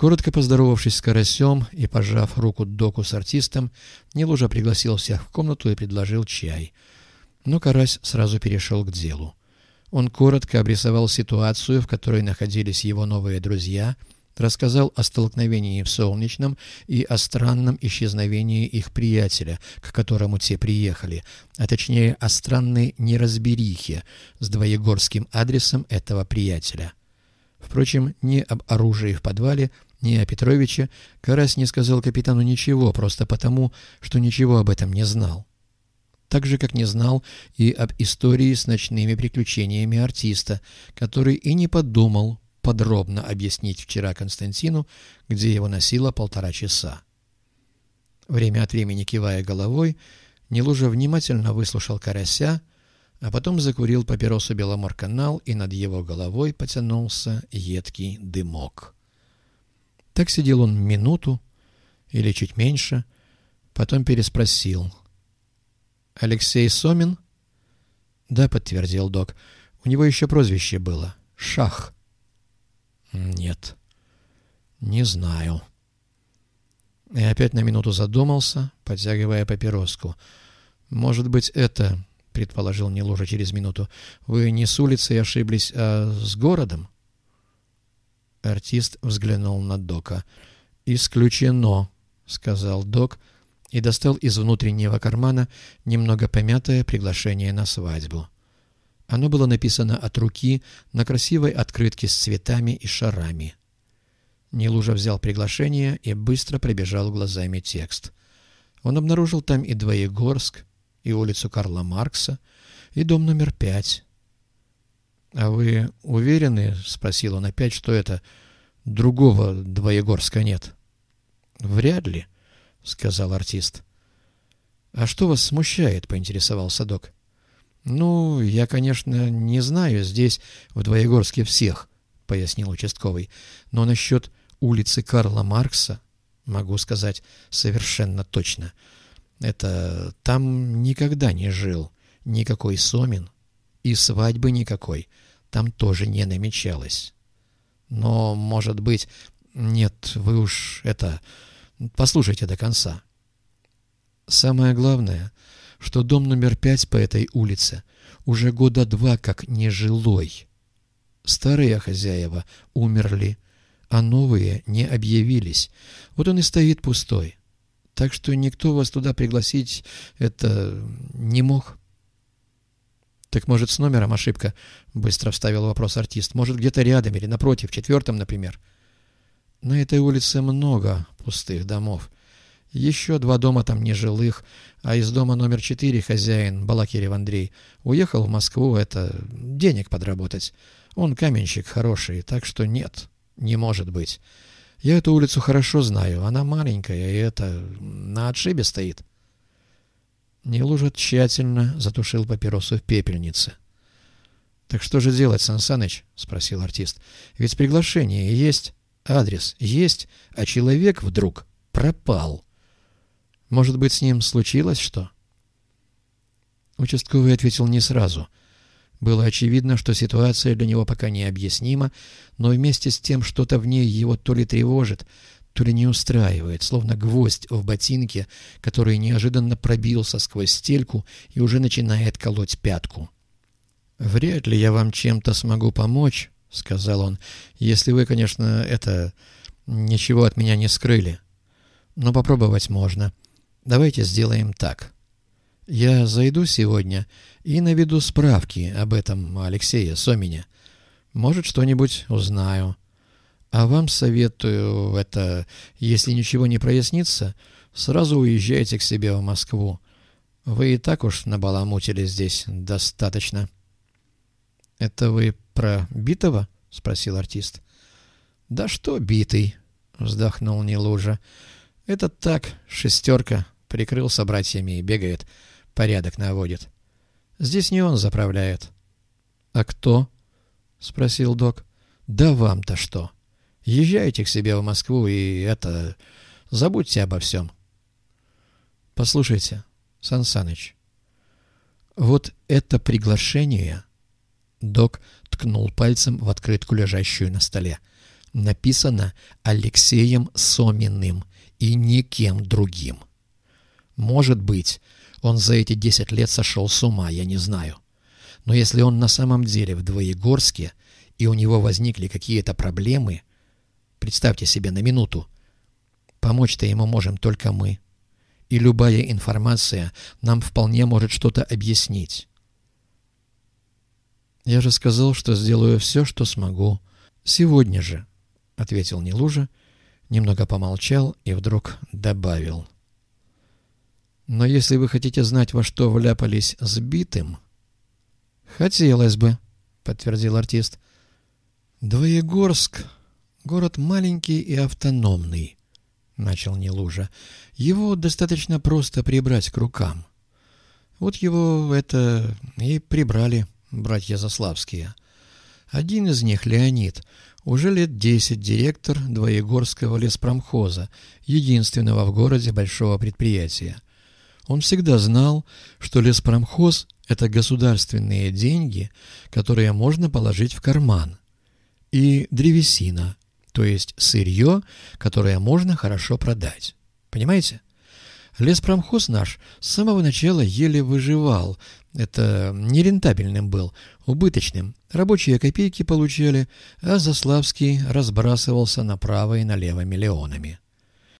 Коротко поздоровавшись с Карасем и пожав руку доку с артистом, Нелужа пригласил всех в комнату и предложил чай. Но Карась сразу перешел к делу. Он коротко обрисовал ситуацию, в которой находились его новые друзья, рассказал о столкновении в Солнечном и о странном исчезновении их приятеля, к которому те приехали, а точнее о странной неразберихе с двоегорским адресом этого приятеля. Впрочем, ни об оружии в подвале, ни о Петровиче Карась не сказал капитану ничего, просто потому, что ничего об этом не знал. Так же, как не знал и об истории с ночными приключениями артиста, который и не подумал подробно объяснить вчера Константину, где его носило 1,5 часа. Время от времени кивая головой, Нелужа внимательно выслушал Карася, а потом закурил папиросу Беломорканал, и над его головой потянулся едкий дымок. Так сидел он минуту или чуть меньше, потом переспросил: «Алексей Сомин?» «Да», — подтвердил док. «У него еще прозвище было — Шах». «Нет, не знаю». И опять на минуту задумался, потягивая папироску. «Может быть, это, — предположил Нелужа через минуту, — вы не с улицей ошиблись, а с городом?» Артист взглянул на дока. «Исключено», — сказал док и достал из внутреннего кармана немного помятое приглашение на свадьбу. Оно было написано от руки на красивой открытке с цветами и шарами. Нелужа взял приглашение и быстро пробежал глазами текст. Он обнаружил там и Двоегорск, и улицу Карла Маркса, и дом номер 5. «А вы уверены, — спросил он опять, — что это другого Двоегорска нет?» «Вряд ли, — сказал артист. «А что вас смущает?» — поинтересовался док. «Ну, я, конечно, не знаю здесь, в Двоегорске, всех, — пояснил участковый, — но насчет улицы Карла Маркса могу сказать совершенно точно. Это там никогда не жил никакой Сомин, и свадьбы никакой там тоже не намечалось. Но, может быть... Нет, вы уж это... Послушайте до конца. Самое главное, что дом номер 5 по этой улице уже 2 года как нежилой. Старые хозяева умерли, а новые не объявились. Вот он и стоит пустой. Так что никто вас туда пригласить это не мог». «Так, может, с номером ошибка?» — быстро вставил вопрос артист. «Может, где-то рядом или напротив, 4-м, например?» «На этой улице много пустых домов. Еще 2 дома там нежилых, а из дома номер 4 хозяин, Балакирев Андрей, уехал в Москву денег подработать. Он каменщик хороший, так что нет, не может быть. Я эту улицу хорошо знаю, она маленькая, и на отшибе стоит». Нелужа тщательно затушил папиросу в пепельнице. «Так что же делать, Сан Саныч?» — спросил артист. «Ведь приглашение есть, адрес есть, а человек вдруг пропал. Может быть, с ним случилось что?» Участковый ответил не сразу. Было очевидно, что ситуация для него пока необъяснима, но вместе с тем что-то в ней его то ли тревожит, то ли не устраивает, словно гвоздь в ботинке, который неожиданно пробился сквозь стельку и уже начинает колоть пятку. «Вряд ли я вам чем-то смогу помочь, — сказал он, — если вы, конечно, ничего от меня не скрыли. Но попробовать можно. Давайте сделаем так. Я зайду сегодня и наведу справки об этом Алексее Сомине. Может, что-нибудь узнаю. А вам советую если ничего не прояснится, сразу уезжайте к себе в Москву. Вы и так уж набаламутили здесь достаточно». «Это вы про Битова?» — спросил артист. «Да что битый?» — вздохнул Нелужа. «Это так, 6, прикрылся братьями и бегает, порядок наводит. Здесь не он заправляет». «А кто?» — спросил док. «Да вам-то что? Езжайте к себе в Москву и забудьте обо всем». «Послушайте, Сан Саныч, вот это приглашение...» Док ткнул пальцем в открытку, лежащую на столе. написано Алексеем Соминым и никем другим. Может быть, он за эти 10 лет сошел с ума, я не знаю. Но если он на самом деле в Двоегорске, и у него возникли какие-то проблемы, представьте себе на минуту, помочь-то ему можем только мы. И любая информация нам вполне может что-то объяснить. «Я же сказал, что сделаю все, что смогу. Сегодня же», — ответил Нелужа, немного помолчал и вдруг добавил. «Но если вы хотите знать, во что вляпались сбитым...» «Хотелось бы», — подтвердил артист. «Двоегорск — город маленький и автономный», — начал Нелужа. «Его достаточно просто прибрать к рукам. Вот его это и прибрали братья Заславские. Один из них, Леонид, уже лет 10 директор Двоегорского леспромхоза, единственного в городе большого предприятия. Он всегда знал, что леспромхоз — это государственные деньги, которые можно положить в карман, и древесина, то есть сырье, которое можно хорошо продать. Понимаете? Леспромхоз наш с самого начала еле выживал. Это нерентабельным был, убыточным. Рабочие копейки получали, а Заславский разбрасывался направо и налево миллионами.